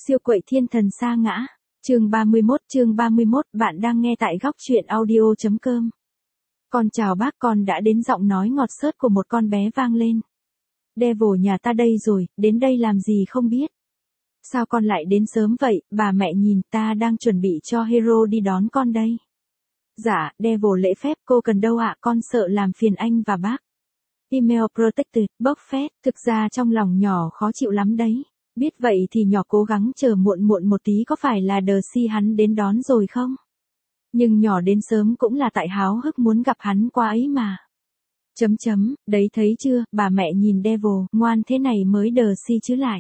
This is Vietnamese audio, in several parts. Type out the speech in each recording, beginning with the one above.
Siêu quậy thiên thần sa ngã. Chương 31, bạn đang nghe tại góc truyện audio.com. Con chào bác, con đã đến, giọng nói ngọt xớt của một con bé vang lên. Devil nhà ta đây rồi, đến đây làm gì không biết. Sao con lại đến sớm vậy, bà mẹ nhìn, ta đang chuẩn bị cho Hero đi đón con đây. Dạ, Devil lễ phép, cô cần đâu ạ, con sợ làm phiền anh và bác. Email protected, bốc phét, thực ra trong lòng nhỏ khó chịu lắm đấy. Biết vậy thì nhỏ cố gắng chờ muộn một tí, có phải là Darcy hắn đến đón rồi không? Nhưng nhỏ đến sớm cũng là tại háo hức muốn gặp hắn qua ấy mà. Đấy thấy chưa, bà mẹ nhìn Devil, ngoan thế này mới Darcy chứ lại.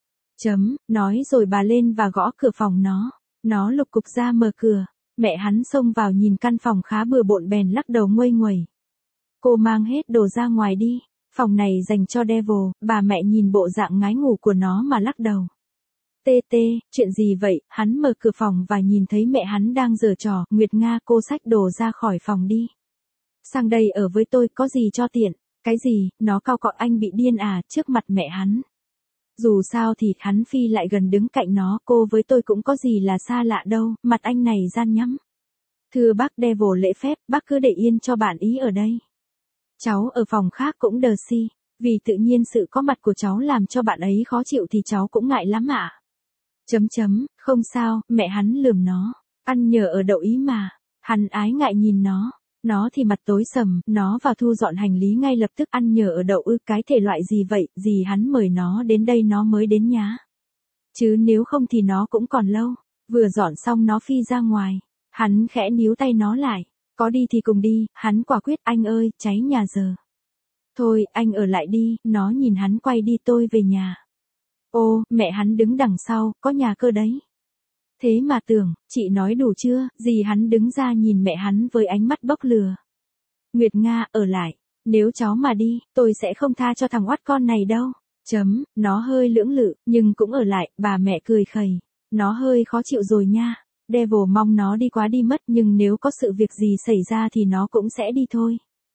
Nói rồi bà lên và gõ cửa phòng nó lục cục ra mở cửa, mẹ hắn xông vào nhìn căn phòng khá bừa bộn bèn lắc đầu nguây nguẩy. Cô mang hết đồ ra ngoài đi. Phòng này dành cho Devil, bà mẹ nhìn bộ dạng ngái ngủ của nó mà lắc đầu. Chuyện gì vậy, hắn mở cửa phòng và nhìn thấy mẹ hắn đang giở trò, Nguyệt Nga, cô xách đồ ra khỏi phòng đi. Sang đây ở với tôi, có gì cho tiện, cái gì, nó cau cọ, anh bị điên à, trước mặt mẹ hắn. Dù sao thì hắn phi lại gần đứng cạnh nó, cô với tôi cũng có gì là xa lạ đâu, mặt anh này gian nhắm. Thưa bác, Devil lễ phép, bác cứ để yên cho bạn ý ở đây. Cháu ở phòng khác cũng Darcy, vì tự nhiên sự có mặt của cháu làm cho bạn ấy khó chịu thì cháu cũng ngại lắm ạ. Không sao, mẹ hắn lườm nó, ăn nhờ ở đậu ý mà, hắn ái ngại nhìn nó thì mặt tối sầm, nó vào thu dọn hành lý ngay lập tức. Ăn nhờ ở đậu ư, cái thể loại gì vậy, gì hắn mời nó đến đây nó mới đến nhá. Chứ nếu không thì nó cũng còn lâu, vừa dọn xong nó phi ra ngoài, hắn khẽ níu tay nó lại. Có đi thì cùng đi, hắn quả quyết, anh ơi, cháy nhà giờ. Thôi, anh ở lại đi, nó nhìn hắn quay đi, tôi về nhà. Ô, mẹ hắn đứng đằng sau, có nhà cơ đấy. Thế mà tưởng, chị nói đủ chưa, gì hắn đứng ra nhìn mẹ hắn với ánh mắt bốc lừa. Nguyệt Nga, ở lại, nếu cháu mà đi, tôi sẽ không tha cho thằng oắt con này đâu. Nó hơi lưỡng lự, nhưng cũng ở lại, bà mẹ cười khẩy. Nó hơi khó chịu rồi nha. Devil mong nó đi quá đi mất, nhưng nếu có sự việc gì xảy ra thì nó cũng sẽ đi thôi.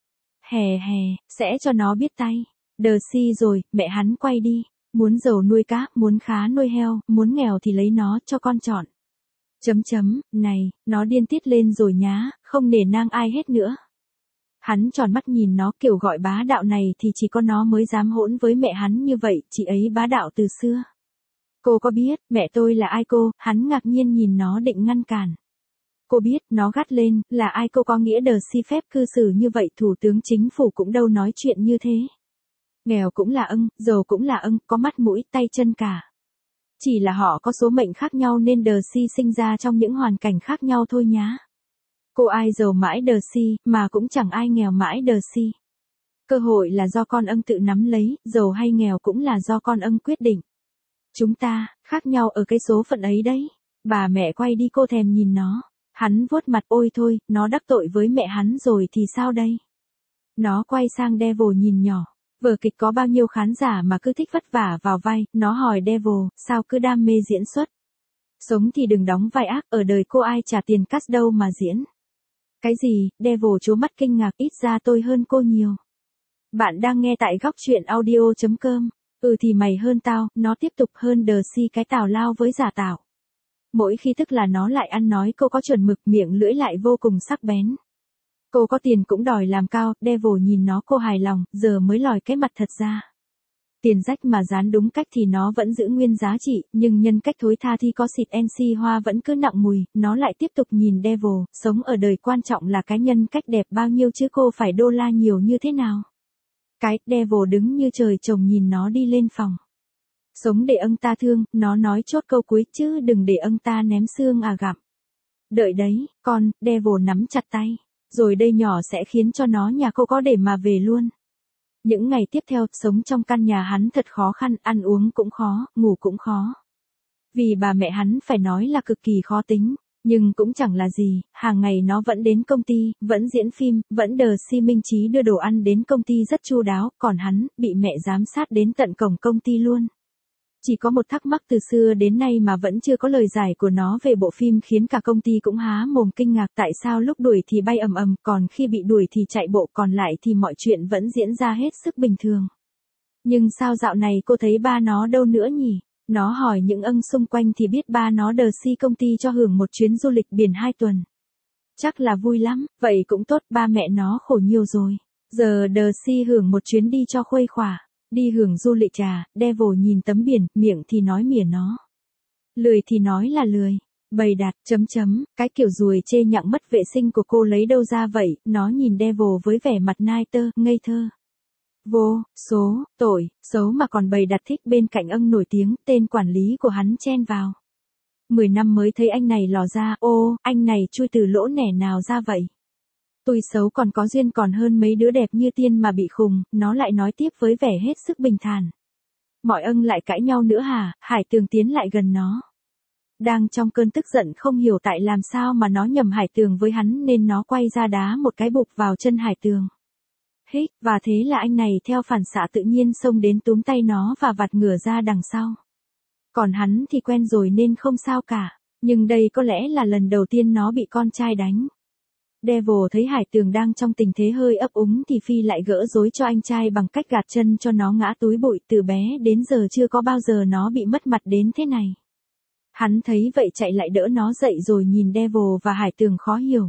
Sẽ cho nó biết tay. Darcy rồi, mẹ hắn quay đi. Muốn giàu nuôi cá, muốn khá nuôi heo, muốn nghèo thì lấy nó, cho con chọn. Này, nó điên tiết lên rồi nhá, không nể nang ai hết nữa. Hắn tròn mắt nhìn nó, kiểu gọi bá đạo này thì chỉ có nó mới dám hỗn với mẹ hắn như vậy, chị ấy bá đạo từ xưa. Cô có biết, mẹ tôi là ai cô, hắn ngạc nhiên nhìn nó định ngăn cản. Cô biết, nó gắt lên, là ai cô, có nghĩa Darcy phép cư xử như vậy, thủ tướng chính phủ cũng đâu nói chuyện như thế. Nghèo cũng là ưng, giàu cũng là ưng, có mắt mũi, tay chân cả. Chỉ là họ có số mệnh khác nhau nên Darcy sinh ra trong những hoàn cảnh khác nhau thôi nhá. Cô ai giàu mãi Darcy, mà cũng chẳng ai nghèo mãi Darcy. Cơ hội là do con ưng tự nắm lấy, giàu hay nghèo cũng là do con ưng quyết định. Chúng ta, khác nhau ở cái số phận ấy đấy. Bà mẹ quay đi, cô thèm nhìn nó. Hắn vuốt mặt, ôi thôi, nó đắc tội với mẹ hắn rồi thì sao đây? Nó quay sang Devil nhìn nhỏ. Vở kịch có bao nhiêu khán giả mà cứ thích vất vả vào vai, nó hỏi Devil, sao cứ đam mê diễn xuất? Sống thì đừng đóng vai ác, ở đời cô ai trả tiền cast đâu mà diễn. Cái gì, Devil trố mắt kinh ngạc, ít ra tôi hơn cô nhiều. Bạn đang nghe tại góc truyện audio.com. Thì mày hơn tao, nó tiếp tục, hơn Darcy cái tào lao với giả tạo. Mỗi khi tức là nó lại ăn nói, cô có chuẩn mực, miệng lưỡi lại vô cùng sắc bén. Cô có tiền cũng đòi làm cao, Devil nhìn nó, cô hài lòng, giờ mới lòi cái mặt thật ra. Tiền rách mà dán đúng cách thì nó vẫn giữ nguyên giá trị, nhưng nhân cách thối tha thì có xịt NC hoa vẫn cứ nặng mùi, nó lại tiếp tục nhìn Devil, sống ở đời quan trọng là cái nhân cách đẹp bao nhiêu chứ cô phải đô la nhiều như thế nào. Cái, Devil đứng như trời trồng nhìn nó đi lên phòng. Sống để âng ta thương, nó nói chốt câu cuối, chứ đừng để âng ta ném xương à gặm. Đợi đấy, con, Devil nắm chặt tay. Rồi đây nhỏ sẽ khiến cho nó nhà cô có để mà về luôn. Những ngày tiếp theo, sống trong căn nhà hắn thật khó khăn, ăn uống cũng khó, ngủ cũng khó. Vì bà mẹ hắn phải nói là cực kỳ khó tính. Nhưng cũng chẳng là gì, hàng ngày nó vẫn đến công ty, vẫn diễn phim, vẫn Darcy minh trí đưa đồ ăn đến công ty rất chu đáo, còn hắn, bị mẹ giám sát đến tận cổng công ty luôn. Chỉ có một thắc mắc từ xưa đến nay mà vẫn chưa có lời giải của nó về bộ phim khiến cả công ty cũng há mồm kinh ngạc, tại sao lúc đuổi thì bay ầm ầm, còn khi bị đuổi thì chạy bộ, còn lại thì mọi chuyện vẫn diễn ra hết sức bình thường. Nhưng sao dạo này cô thấy ba nó đâu nữa nhỉ? Nó hỏi những âng xung quanh thì biết ba nó đờ si công ty cho hưởng một chuyến du lịch biển 2 tuần. Chắc là vui lắm, vậy cũng tốt, ba mẹ nó khổ nhiều rồi. Giờ đờ si hưởng một chuyến đi cho khuây khỏa, đi hưởng du lịch à, Devil nhìn tấm biển, miệng thì nói mỉa nó. Lười thì nói là lười. Bày đặt, cái kiểu ruồi chê nhặng mất vệ sinh của cô lấy đâu ra vậy, nó nhìn Devil với vẻ mặt nai tơ, ngây thơ. Vô, số, tội, xấu mà còn bày đặt thích bên cạnh âng nổi tiếng, tên quản lý của hắn chen vào. 10 năm mới thấy anh này lò ra, ô, anh này chui từ lỗ nẻ nào ra vậy? Tôi xấu còn có duyên còn hơn mấy đứa đẹp như tiên mà bị khùng, nó lại nói tiếp với vẻ hết sức bình thản. Mọi âng lại cãi nhau nữa hả? Hải Tường tiến lại gần nó. Đang trong cơn tức giận không hiểu tại làm sao mà nó nhầm Hải Tường với hắn nên nó quay ra đá một cái bụp vào chân Hải Tường. Hích, và thế là anh này theo phản xạ tự nhiên xông đến túm tay nó và vặt ngửa ra đằng sau. Còn hắn thì quen rồi nên không sao cả, nhưng đây có lẽ là lần đầu tiên nó bị con trai đánh. Devil thấy Hải Tường đang trong tình thế hơi ấp úng thì phi lại gỡ rối cho anh trai bằng cách gạt chân cho nó ngã túi bụi, từ bé đến giờ chưa có bao giờ nó bị mất mặt đến thế này. Hắn thấy vậy chạy lại đỡ nó dậy rồi nhìn Devil và Hải Tường khó hiểu.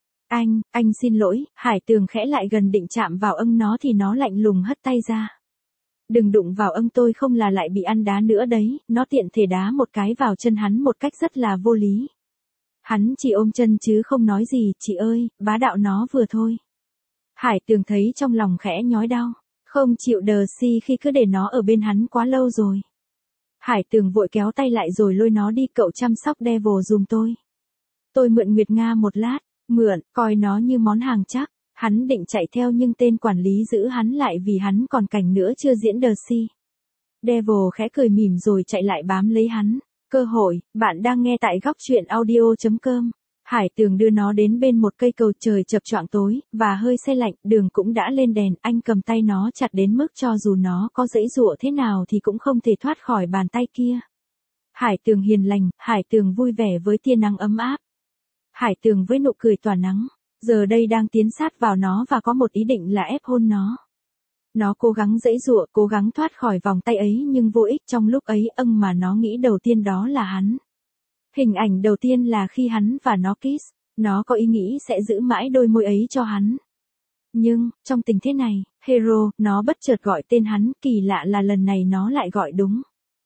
Anh xin lỗi, Hải Tường khẽ lại gần định chạm vào âng nó thì nó lạnh lùng hất tay ra. Đừng đụng vào âng tôi không là lại bị ăn đá nữa đấy, nó tiện thể đá một cái vào chân hắn một cách rất là vô lý. Hắn chỉ ôm chân chứ không nói gì, chị ơi, bá đạo nó vừa thôi. Hải Tường thấy trong lòng khẽ nhói đau, không chịu đờ si khi cứ để nó ở bên hắn quá lâu rồi. Hải Tường vội kéo tay lại rồi lôi nó đi, cậu chăm sóc Devil giùm tôi. Tôi mượn Nguyệt Nga một lát, mượn, coi nó như món hàng chắc. Hắn định chạy theo nhưng tên quản lý giữ hắn lại vì hắn còn cảnh nữa chưa diễn đờ si. Devil khẽ cười mỉm rồi chạy lại bám lấy hắn. Cơ hội, bạn đang nghe tại góc truyện audio.com. Hải Tường đưa nó đến bên một cây cầu, trời chập choạng tối, và hơi se lạnh, đường cũng đã lên đèn, anh cầm tay nó chặt đến mức cho dù nó có giãy giụa thế nào thì cũng không thể thoát khỏi bàn tay kia. Hải Tường hiền lành, Hải Tường vui vẻ với tia nắng ấm áp. Hải Tường với nụ cười tỏa nắng, giờ đây đang tiến sát vào nó và có một ý định là ép hôn nó. Nó cố gắng giãy giụa, cố gắng thoát khỏi vòng tay ấy nhưng vô ích, trong lúc ấy mà nó nghĩ đầu tiên đó là hắn. Hình ảnh đầu tiên là khi hắn và nó kiss, nó có ý nghĩ sẽ giữ mãi đôi môi ấy cho hắn. Nhưng, trong tình thế này, Hero, nó bất chợt gọi tên hắn, kỳ lạ là lần này nó lại gọi đúng.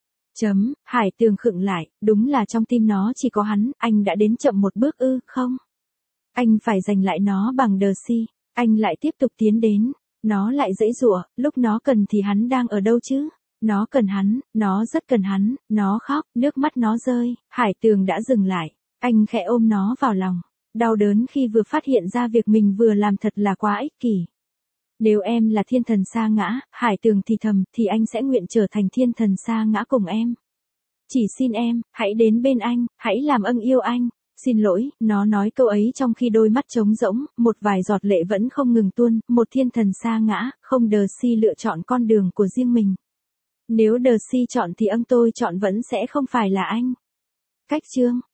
Hải Tường khựng lại, đúng là trong tim nó chỉ có hắn, anh đã đến chậm một bước ư, không? Anh phải giành lại nó bằng đờ si, anh lại tiếp tục tiến đến, nó lại giãy giụa, lúc nó cần thì hắn đang ở đâu chứ? Nó cần hắn, nó rất cần hắn, nó khóc, nước mắt nó rơi, Hải Tường đã dừng lại, anh khẽ ôm nó vào lòng, đau đớn khi vừa phát hiện ra việc mình vừa làm thật là quá ích kỷ. Nếu em là thiên thần sa ngã, Hải Tường thì thầm, thì anh sẽ nguyện trở thành thiên thần sa ngã cùng em. Chỉ xin em, hãy đến bên anh, hãy làm âng yêu anh. Xin lỗi, nó nói câu ấy trong khi đôi mắt trống rỗng, một vài giọt lệ vẫn không ngừng tuôn, một thiên thần sa ngã, không đờ si lựa chọn con đường của riêng mình. Nếu đờ si chọn thì âng tôi chọn vẫn sẽ không phải là anh. Cách chương